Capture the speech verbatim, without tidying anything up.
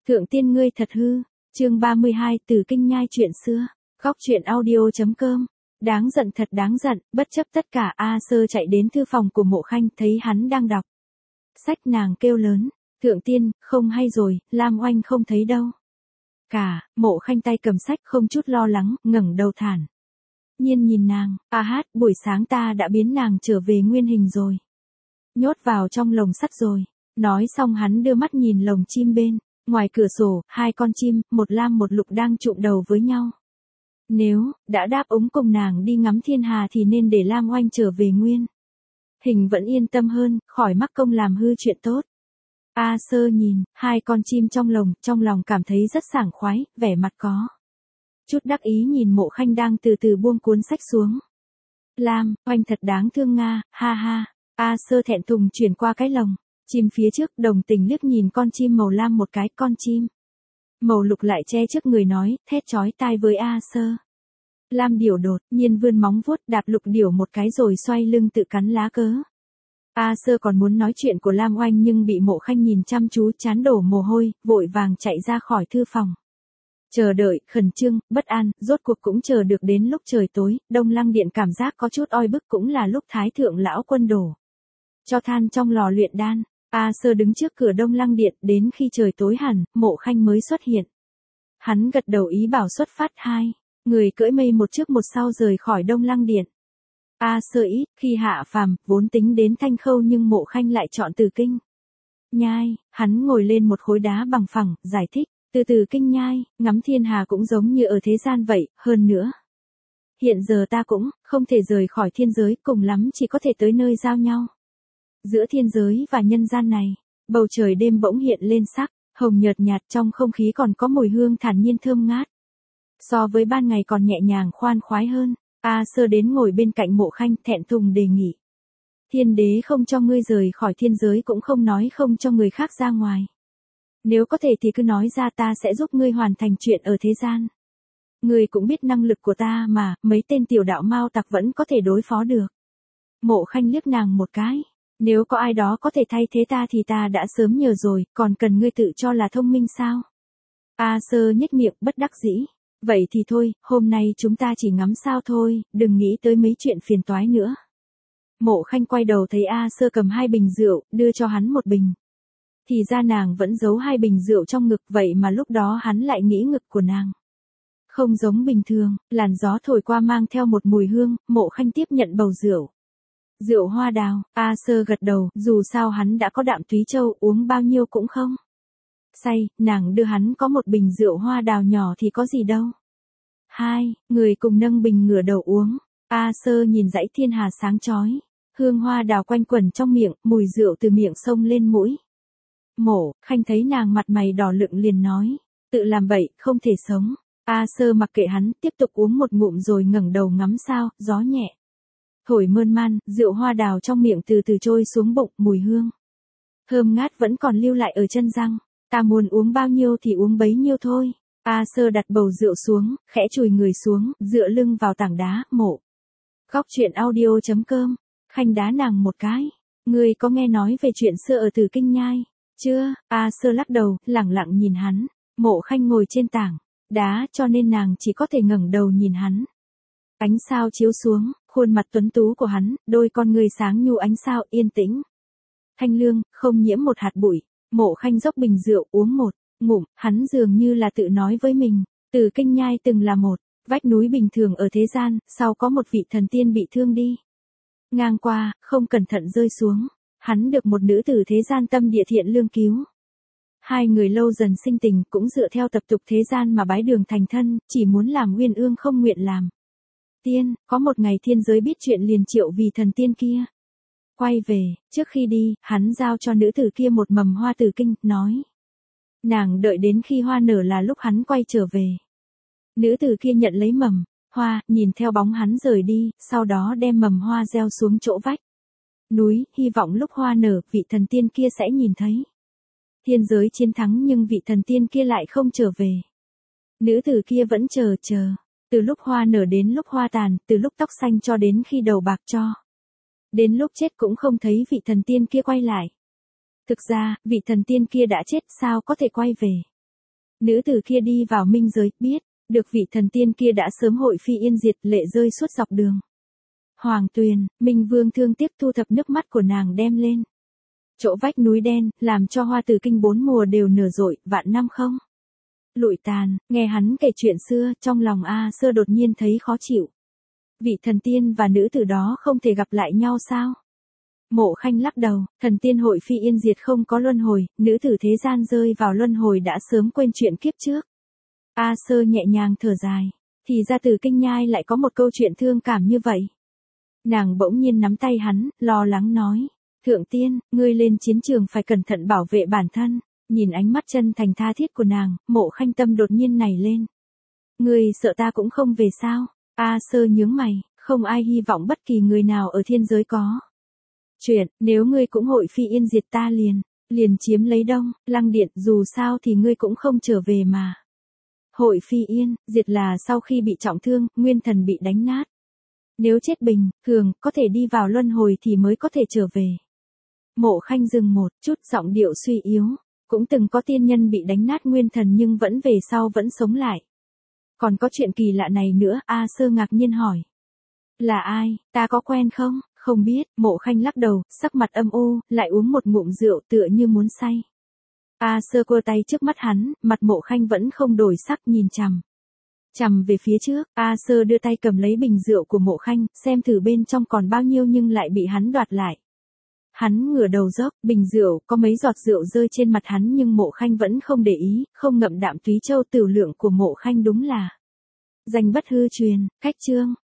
Thượng tiên ngươi thật hư. Chương ba mươi hai, Từ Kinh Nhai chuyện xưa. Góc truyện audio chấm com. Đáng giận thật đáng giận, bất chấp tất cả A Sơ chạy đến thư phòng của Mộ Khanh, thấy hắn đang đọc sách, nàng kêu lớn, thượng tiên, không hay rồi, Lam Oanh không thấy đâu. Cả, Mộ Khanh tay cầm sách không chút lo lắng, ngẩng đầu thản nhiên nhìn nàng, a hát, buổi sáng ta đã biến nàng trở về nguyên hình rồi. Nhốt vào trong lồng sắt rồi. Nói xong hắn đưa mắt nhìn lồng chim bên ngoài cửa sổ, hai con chim, một lam một lục đang chụm đầu với nhau. Nếu đã đáp ứng cùng nàng đi ngắm thiên hà thì nên để Lam Oanh trở về nguyên hình vẫn yên tâm hơn, khỏi mắc công làm hư chuyện tốt. A Sơ nhìn hai con chim trong lồng, trong lòng cảm thấy rất sảng khoái, vẻ mặt có chút đắc ý nhìn Mộ Khanh đang từ từ buông cuốn sách xuống. Lam Oanh thật đáng thương nga, ha ha. A Sơ thẹn thùng chuyển qua cái lồng chim phía trước, đồng tình liếc nhìn con chim màu lam một cái, con chim màu lục lại che trước người nói, thét chói tai với A Sơ. Lam điểu đột nhiên vươn móng vuốt đạp lục điểu một cái rồi xoay lưng tự cắn lá cớ. A Sơ còn muốn nói chuyện của Lam Oanh nhưng bị Mộ Khanh nhìn chăm chú chán đổ mồ hôi, vội vàng chạy ra khỏi thư phòng. Chờ đợi, khẩn trương, bất an, rốt cuộc cũng chờ được đến lúc trời tối, Đông Lăng Điện cảm giác có chút oi bức, cũng là lúc Thái thượng lão quân đổ cho than trong lò luyện đan. A Sơ đứng trước cửa Đông Lăng Điện, đến khi trời tối hẳn, Mộ Khanh mới xuất hiện. Hắn gật đầu ý bảo xuất phát, hai người cưỡi mây một trước một sau rời khỏi Đông Lăng Điện. A Sơ ít khi hạ phàm, vốn tính đến Thanh Khâu nhưng Mộ Khanh lại chọn Từ Kinh Nhai. Hắn ngồi lên một khối đá bằng phẳng, giải thích, từ Từ Kinh Nhai, ngắm thiên hà cũng giống như ở thế gian vậy, hơn nữa hiện giờ ta cũng không thể rời khỏi thiên giới, cùng lắm chỉ có thể tới nơi giao nhau giữa thiên giới và nhân gian này. Bầu trời đêm bỗng hiện lên sắc hồng nhợt nhạt, trong không khí còn có mùi hương thản nhiên thơm ngát. So với ban ngày còn nhẹ nhàng khoan khoái hơn. A Sơ đến ngồi bên cạnh Mộ Khanh, thẹn thùng đề nghị. Thiên đế không cho ngươi rời khỏi thiên giới, cũng không nói không cho người khác ra ngoài. Nếu có thể thì cứ nói ra, ta sẽ giúp ngươi hoàn thành chuyện ở thế gian. Ngươi cũng biết năng lực của ta mà, mấy tên tiểu đạo mao tặc vẫn có thể đối phó được. Mộ Khanh liếc nàng một cái. Nếu có ai đó có thể thay thế ta thì ta đã sớm nhờ rồi, còn cần ngươi tự cho là thông minh sao? A Sơ nhếch miệng bất đắc dĩ. Vậy thì thôi, hôm nay chúng ta chỉ ngắm sao thôi, đừng nghĩ tới mấy chuyện phiền toái nữa. Mộ Khanh quay đầu thấy A Sơ cầm hai bình rượu, đưa cho hắn một bình. Thì ra nàng vẫn giấu hai bình rượu trong ngực, vậy mà lúc đó hắn lại nghĩ ngực của nàng không giống bình thường. Làn gió thổi qua mang theo một mùi hương, Mộ Khanh tiếp nhận bầu rượu. Rượu hoa đào. A Sơ gật đầu, dù sao hắn đã có Đạm Túy Châu, uống bao nhiêu cũng không say. Nàng đưa hắn có một bình rượu hoa đào nhỏ thì có gì đâu. Hai người cùng nâng bình ngửa đầu uống. A Sơ nhìn dãy thiên hà sáng chói, hương hoa đào quanh quẩn trong miệng, mùi rượu từ miệng xông lên mũi. Mộ Khanh thấy nàng mặt mày đỏ lựng liền nói, tự làm bậy, không thể sống. A Sơ mặc kệ hắn, tiếp tục uống một ngụm rồi ngẩng đầu ngắm sao, gió nhẹ thổi mơn man, rượu hoa đào trong miệng từ từ trôi xuống bụng, mùi hương thơm ngát vẫn còn lưu lại ở chân răng. Ta muốn uống bao nhiêu thì uống bấy nhiêu thôi. A Sơ đặt bầu rượu xuống, khẽ chùi người xuống, dựa lưng vào tảng đá. Mộ Góc truyện audio chấm com. Khanh đá nàng một cái. Ngươi có nghe nói về chuyện xưa ở Từ Kinh Nhai chưa? A Sơ lắc đầu, lẳng lặng nhìn hắn. Mộ Khanh ngồi trên tảng đá cho nên nàng chỉ có thể ngẩng đầu nhìn hắn. Ánh sao chiếu xuống, khuôn mặt tuấn tú của hắn, đôi con người sáng nhu ánh sao, yên tĩnh thanh lương, không nhiễm một hạt bụi. Mộ Khanh dốc bình rượu uống một ngụm, hắn dường như là tự nói với mình, Từ Kinh Nhai từng là một vách núi bình thường ở thế gian, sau có một vị thần tiên bị thương đi ngang qua, không cẩn thận rơi xuống. Hắn được một nữ tử thế gian tâm địa thiện lương cứu. Hai người lâu dần sinh tình, cũng dựa theo tập tục thế gian mà bái đường thành thân, chỉ muốn làm uyên ương không nguyện làm tiên. Có một ngày thiên giới biết chuyện liền triệu vì thần tiên kia quay về. Trước khi đi, hắn giao cho nữ tử kia một mầm hoa Từ Kinh, nói nàng đợi đến khi hoa nở là lúc hắn quay trở về. Nữ tử kia nhận lấy mầm hoa, nhìn theo bóng hắn rời đi, sau đó đem mầm hoa gieo xuống chỗ vách núi, hy vọng lúc hoa nở, vị thần tiên kia sẽ nhìn thấy. Thiên giới chiến thắng nhưng vị thần tiên kia lại không trở về. Nữ tử kia vẫn chờ chờ, từ lúc hoa nở đến lúc hoa tàn, từ lúc tóc xanh cho đến khi đầu bạc cho đến lúc chết cũng không thấy vị thần tiên kia quay lại. Thực ra, vị thần tiên kia đã chết, sao có thể quay về. Nữ tử kia đi vào minh giới, biết, được vị thần tiên kia đã sớm hội phi yên diệt, lệ rơi suốt dọc đường. Hoàng Tuyền, Minh Vương thương tiếc thu thập nước mắt của nàng đem lên. Chỗ vách núi đen, làm cho hoa tử kinh bốn mùa đều nở rộ, vạn năm không lụi tàn, nghe hắn kể chuyện xưa, trong lòng A Sơ đột nhiên thấy khó chịu. Vị thần tiên và nữ tử đó không thể gặp lại nhau sao? Mộ Khanh lắc đầu, thần tiên hội phi yên diệt không có luân hồi, nữ tử thế gian rơi vào luân hồi đã sớm quên chuyện kiếp trước. A Sơ nhẹ nhàng thở dài, thì ra Từ Kinh Nhai lại có một câu chuyện thương cảm như vậy. Nàng bỗng nhiên nắm tay hắn, lo lắng nói, thượng tiên, ngươi lên chiến trường phải cẩn thận bảo vệ bản thân. Nhìn ánh mắt chân thành tha thiết của nàng, Mộ Khanh tâm đột nhiên nảy lên. Ngươi sợ ta cũng không về sao? A Sơ nhướng mày, không ai hy vọng bất kỳ người nào ở thiên giới có chuyện, nếu ngươi cũng hội phi yên diệt ta liền, liền chiếm lấy Đông Lăng Điện, dù sao thì ngươi cũng không trở về mà. Hội phi yên diệt là sau khi bị trọng thương, nguyên thần bị đánh nát. Nếu chết bình thường, có thể đi vào luân hồi thì mới có thể trở về. Mộ Khanh dừng một chút, giọng điệu suy yếu. Cũng từng có tiên nhân bị đánh nát nguyên thần nhưng vẫn về sau vẫn sống lại. Còn có chuyện kỳ lạ này nữa, A Sơ ngạc nhiên hỏi. Là ai, ta có quen không? Không biết, Mộ Khanh lắc đầu, sắc mặt âm u, lại uống một ngụm rượu tựa như muốn say. A Sơ quơ tay trước mắt hắn, mặt Mộ Khanh vẫn không đổi sắc, nhìn chằm. Chằm về phía trước, A Sơ đưa tay cầm lấy bình rượu của Mộ Khanh, xem thử bên trong còn bao nhiêu nhưng lại bị hắn đoạt lại. Hắn ngửa đầu dốc, bình rượu, có mấy giọt rượu rơi trên mặt hắn nhưng Mộ Khanh vẫn không để ý, không ngậm đạm túy châu. Tửu lượng của Mộ Khanh đúng là danh bất hư truyền, cách chương.